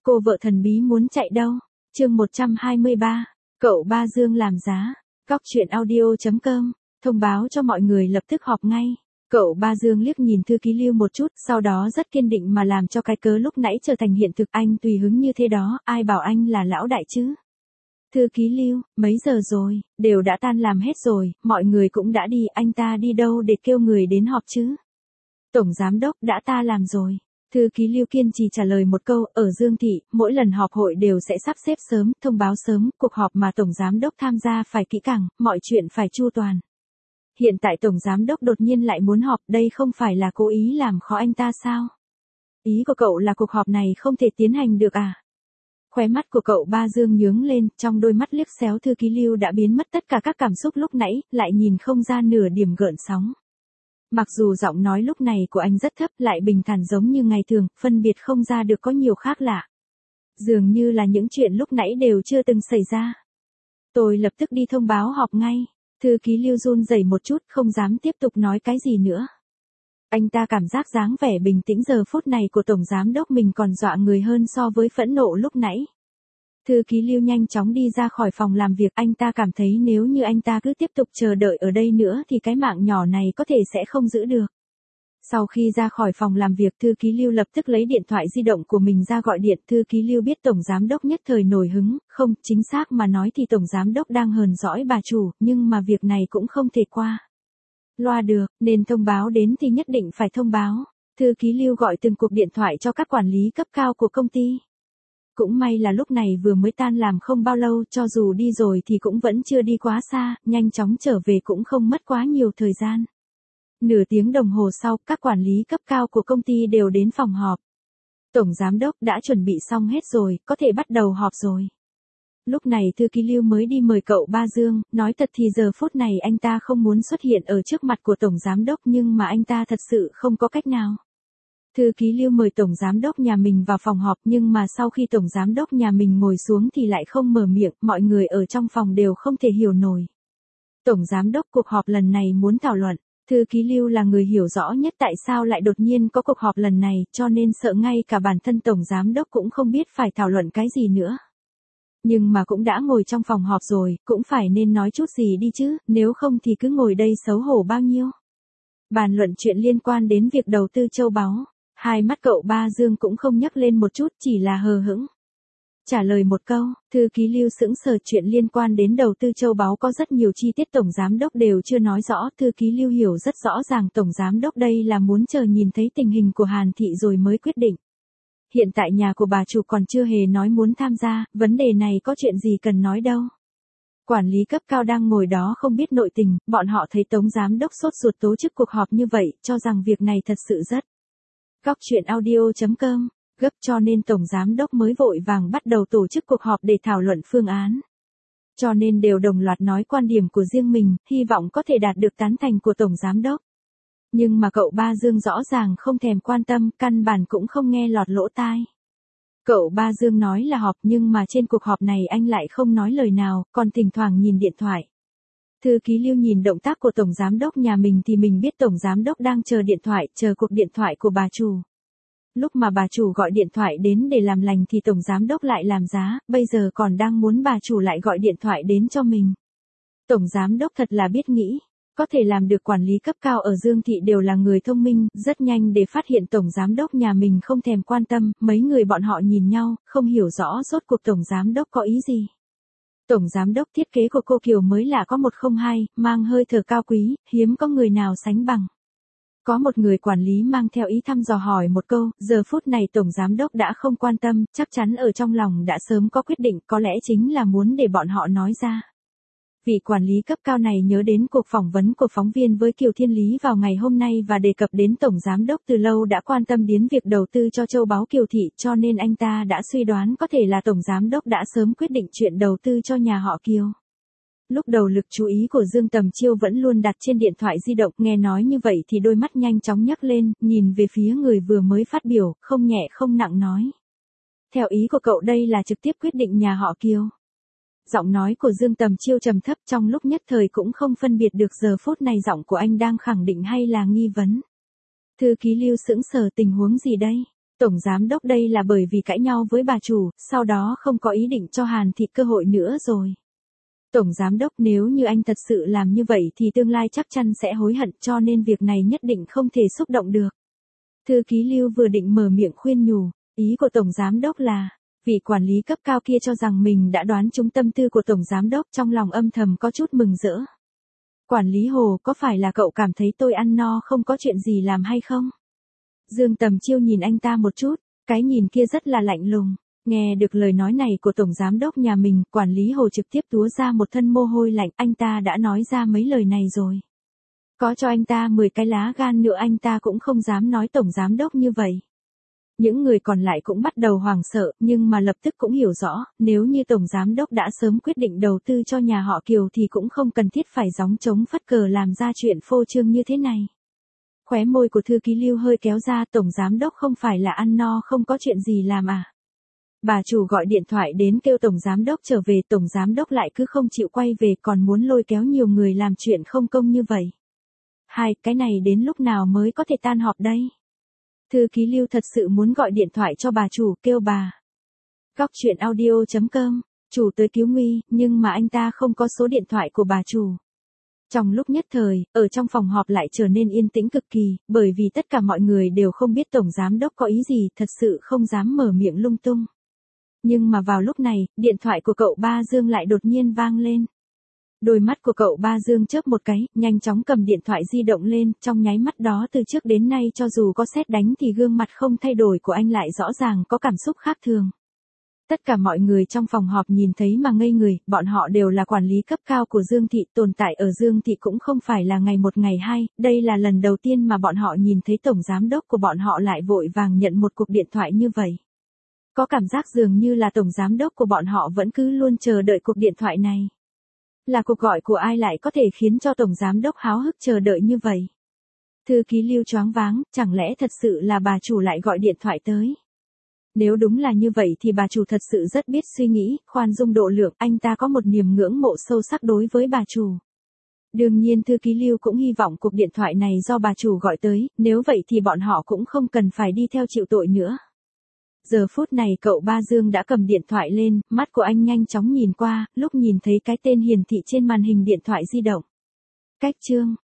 Cô vợ thần bí muốn chạy đâu? Chương 123. Cậu Ba Dương làm giá. Cóc truyện audio.com. Thông báo cho mọi người lập tức họp ngay. Cậu Ba Dương liếc nhìn thư ký Lưu một chút, sau đó rất kiên định mà làm cho cái cớ lúc nãy trở thành hiện thực. Anh tùy hứng như thế đó, ai bảo anh là lão đại chứ? Thư ký Lưu, mấy giờ rồi? Đều đã tan làm hết rồi, mọi người cũng đã đi, anh ta đi đâu để kêu người đến họp chứ? Tổng giám đốc đã ta làm rồi. Thư ký Lưu kiên trì trả lời một câu, ở Dương Thị, mỗi lần họp hội đều sẽ sắp xếp sớm, thông báo sớm, cuộc họp mà Tổng Giám đốc tham gia phải kỹ càng, mọi chuyện phải chu toàn. Hiện tại Tổng Giám đốc đột nhiên lại muốn họp, đây không phải là cố ý làm khó anh ta sao? Ý của cậu là cuộc họp này không thể tiến hành được à? Khóe mắt của cậu Ba Dương nhướng lên, trong đôi mắt liếc xéo thư ký Lưu đã biến mất tất cả các cảm xúc lúc nãy, lại nhìn không ra nửa điểm gợn sóng. Mặc dù giọng nói lúc này của anh rất thấp, lại bình thản giống như ngày thường, phân biệt không ra được có nhiều khác lạ. Dường như là những chuyện lúc nãy đều chưa từng xảy ra. Tôi lập tức đi thông báo họp ngay. Thư ký Lưu run rẩy một chút, không dám tiếp tục nói cái gì nữa. Anh ta cảm giác dáng vẻ bình tĩnh giờ phút này của Tổng Giám đốc mình còn dọa người hơn so với phẫn nộ lúc nãy. Thư ký Lưu nhanh chóng đi ra khỏi phòng làm việc, anh ta cảm thấy nếu như anh ta cứ tiếp tục chờ đợi ở đây nữa thì cái mạng nhỏ này có thể sẽ không giữ được. Sau khi ra khỏi phòng làm việc, thư ký Lưu lập tức lấy điện thoại di động của mình ra gọi điện. Thư ký Lưu biết Tổng Giám đốc nhất thời nổi hứng, không, chính xác mà nói thì Tổng Giám đốc đang hờn dỗi bà chủ, nhưng mà việc này cũng không thể qua loa được, nên thông báo đến thì nhất định phải thông báo. Thư ký Lưu gọi từng cuộc điện thoại cho các quản lý cấp cao của công ty. Cũng may là lúc này vừa mới tan làm không bao lâu, cho dù đi rồi thì cũng vẫn chưa đi quá xa, nhanh chóng trở về cũng không mất quá nhiều thời gian. Nửa tiếng đồng hồ sau, các quản lý cấp cao của công ty đều đến phòng họp. Tổng Giám đốc đã chuẩn bị xong hết rồi, có thể bắt đầu họp rồi. Lúc này thư ký Lưu mới đi mời cậu Ba Dương, nói thật thì giờ phút này anh ta không muốn xuất hiện ở trước mặt của Tổng Giám đốc nhưng mà anh ta thật sự không có cách nào. Thư ký Lưu mời Tổng Giám đốc nhà mình vào phòng họp nhưng mà sau khi Tổng Giám đốc nhà mình ngồi xuống thì lại không mở miệng, mọi người ở trong phòng đều không thể hiểu nổi. Tổng Giám đốc cuộc họp lần này muốn thảo luận, thư ký Lưu là người hiểu rõ nhất tại sao lại đột nhiên có cuộc họp lần này, cho nên sợ ngay cả bản thân Tổng Giám đốc cũng không biết phải thảo luận cái gì nữa. Nhưng mà cũng đã ngồi trong phòng họp rồi, cũng phải nên nói chút gì đi chứ, nếu không thì cứ ngồi đây xấu hổ bao nhiêu. Bàn luận chuyện liên quan đến việc đầu tư châu báu. Hai mắt cậu Ba Dương cũng không nhắc lên một chút, chỉ là hờ hững. Trả lời một câu, thư ký Lưu sững sờ, chuyện liên quan đến đầu tư châu báu có rất nhiều chi tiết Tổng Giám đốc đều chưa nói rõ. Thư ký Lưu hiểu rất rõ ràng Tổng Giám đốc đây là muốn chờ nhìn thấy tình hình của Hàn Thị rồi mới quyết định. Hiện tại nhà của bà chủ còn chưa hề nói muốn tham gia, vấn đề này có chuyện gì cần nói đâu. Quản lý cấp cao đang ngồi đó không biết nội tình, bọn họ thấy Tổng Giám đốc sốt ruột tổ chức cuộc họp như vậy, cho rằng việc này thật sự rất Cóc truyện audio.com, gấp cho nên Tổng Giám đốc mới vội vàng bắt đầu tổ chức cuộc họp để thảo luận phương án. Cho nên đều đồng loạt nói quan điểm của riêng mình, hy vọng có thể đạt được tán thành của Tổng Giám đốc. Nhưng mà cậu Ba Dương rõ ràng không thèm quan tâm, căn bản cũng không nghe lọt lỗ tai. Cậu Ba Dương nói là họp nhưng mà trên cuộc họp này anh lại không nói lời nào, còn thỉnh thoảng nhìn điện thoại. Thư ký Lưu nhìn động tác của Tổng Giám đốc nhà mình thì mình biết Tổng Giám đốc đang chờ điện thoại, chờ cuộc điện thoại của bà chủ. Lúc mà bà chủ gọi điện thoại đến để làm lành thì Tổng Giám đốc lại làm giá, bây giờ còn đang muốn bà chủ lại gọi điện thoại đến cho mình. Tổng Giám đốc thật là biết nghĩ, có thể làm được quản lý cấp cao ở Dương Thị đều là người thông minh, rất nhanh để phát hiện Tổng Giám đốc nhà mình không thèm quan tâm, mấy người bọn họ nhìn nhau, không hiểu rõ rốt cuộc Tổng Giám đốc có ý gì. Tổng Giám đốc thiết kế của cô Kiều mới là có 102, mang hơi thở cao quý, hiếm có người nào sánh bằng. Có một người quản lý mang theo ý thăm dò hỏi một câu, giờ phút này Tổng Giám đốc đã không quan tâm, chắc chắn ở trong lòng đã sớm có quyết định, có lẽ chính là muốn để bọn họ nói ra. Vị quản lý cấp cao này nhớ đến cuộc phỏng vấn của phóng viên với Kiều Thiên Lý vào ngày hôm nay và đề cập đến Tổng Giám đốc từ lâu đã quan tâm đến việc đầu tư cho châu báu Kiều Thị, cho nên anh ta đã suy đoán có thể là Tổng Giám đốc đã sớm quyết định chuyện đầu tư cho nhà họ Kiều. Lúc đầu lực chú ý của Dương Tầm Chiêu vẫn luôn đặt trên điện thoại di động, nghe nói như vậy thì đôi mắt nhanh chóng nhấc lên, nhìn về phía người vừa mới phát biểu, không nhẹ không nặng nói. Theo ý của cậu đây là trực tiếp quyết định nhà họ Kiều. Giọng nói của Dương Tầm Chiêu trầm thấp, trong lúc nhất thời cũng không phân biệt được giờ phút này giọng của anh đang khẳng định hay là nghi vấn. Thư ký Lưu sững sờ, tình huống gì đây? Tổng giám đốc đây là bởi vì cãi nhau với bà chủ, sau đó không có ý định cho Hàn Thị cơ hội nữa rồi. Tổng giám đốc, nếu như anh thật sự làm như vậy thì tương lai chắc chắn sẽ hối hận, cho nên việc này nhất định không thể xúc động được. Thư ký Lưu vừa định mở miệng khuyên nhủ, ý của tổng giám đốc là, vị quản lý cấp cao kia cho rằng mình đã đoán trúng tâm tư của tổng giám đốc, trong lòng âm thầm có chút mừng rỡ. Quản lý Hồ, có phải là cậu cảm thấy tôi ăn no không có chuyện gì làm hay không? Dương Tầm Chiêu nhìn anh ta một chút, cái nhìn kia rất là lạnh lùng. Nghe được lời nói này của tổng giám đốc nhà mình, quản lý Hồ trực tiếp túa ra một thân mồ hôi lạnh, anh ta đã nói ra mấy lời này rồi. Có cho anh ta 10 cái lá gan nữa anh ta cũng không dám nói tổng giám đốc như vậy. Những người còn lại cũng bắt đầu hoảng sợ, nhưng mà lập tức cũng hiểu rõ, nếu như tổng giám đốc đã sớm quyết định đầu tư cho nhà họ Kiều thì cũng không cần thiết phải gióng trống phất cờ làm ra chuyện phô trương như thế này. Khóe môi của thư ký Lưu hơi kéo ra, tổng giám đốc không phải là ăn no không có chuyện gì làm à? Bà chủ gọi điện thoại đến kêu tổng giám đốc trở về, tổng giám đốc lại cứ không chịu quay về, còn muốn lôi kéo nhiều người làm chuyện không công như vậy. Cái này đến lúc nào mới có thể tan họp đây? Thư ký Lưu thật sự muốn gọi điện thoại cho bà chủ, kêu bà. Góc chuyện audio.com, chủ tới cứu nguy, nhưng mà anh ta không có số điện thoại của bà chủ. Trong lúc nhất thời, ở trong phòng họp lại trở nên yên tĩnh cực kỳ, bởi vì tất cả mọi người đều không biết tổng giám đốc có ý gì, thật sự không dám mở miệng lung tung. Nhưng mà vào lúc này, điện thoại của cậu Ba Dương lại đột nhiên vang lên. Đôi mắt của cậu Ba Dương chớp một cái, nhanh chóng cầm điện thoại di động lên, trong nháy mắt đó từ trước đến nay cho dù có sét đánh thì gương mặt không thay đổi của anh lại rõ ràng có cảm xúc khác thường. Tất cả mọi người trong phòng họp nhìn thấy mà ngây người, bọn họ đều là quản lý cấp cao của Dương Thị, tồn tại ở Dương Thị cũng không phải là ngày một ngày hai, đây là lần đầu tiên mà bọn họ nhìn thấy tổng giám đốc của bọn họ lại vội vàng nhận một cuộc điện thoại như vậy. Có cảm giác dường như là tổng giám đốc của bọn họ vẫn cứ luôn chờ đợi cuộc điện thoại này. Là cuộc gọi của ai lại có thể khiến cho tổng giám đốc háo hức chờ đợi như vậy? Thư ký Lưu choáng váng, chẳng lẽ thật sự là bà chủ lại gọi điện thoại tới? Nếu đúng là như vậy thì bà chủ thật sự rất biết suy nghĩ, khoan dung độ lượng, anh ta có một niềm ngưỡng mộ sâu sắc đối với bà chủ. Đương nhiên thư ký Lưu cũng hy vọng cuộc điện thoại này do bà chủ gọi tới, nếu vậy thì bọn họ cũng không cần phải đi theo chịu tội nữa. Giờ phút này cậu Ba Dương đã cầm điện thoại lên, mắt của anh nhanh chóng nhìn qua, lúc nhìn thấy cái tên hiển thị trên màn hình điện thoại di động. Cách chương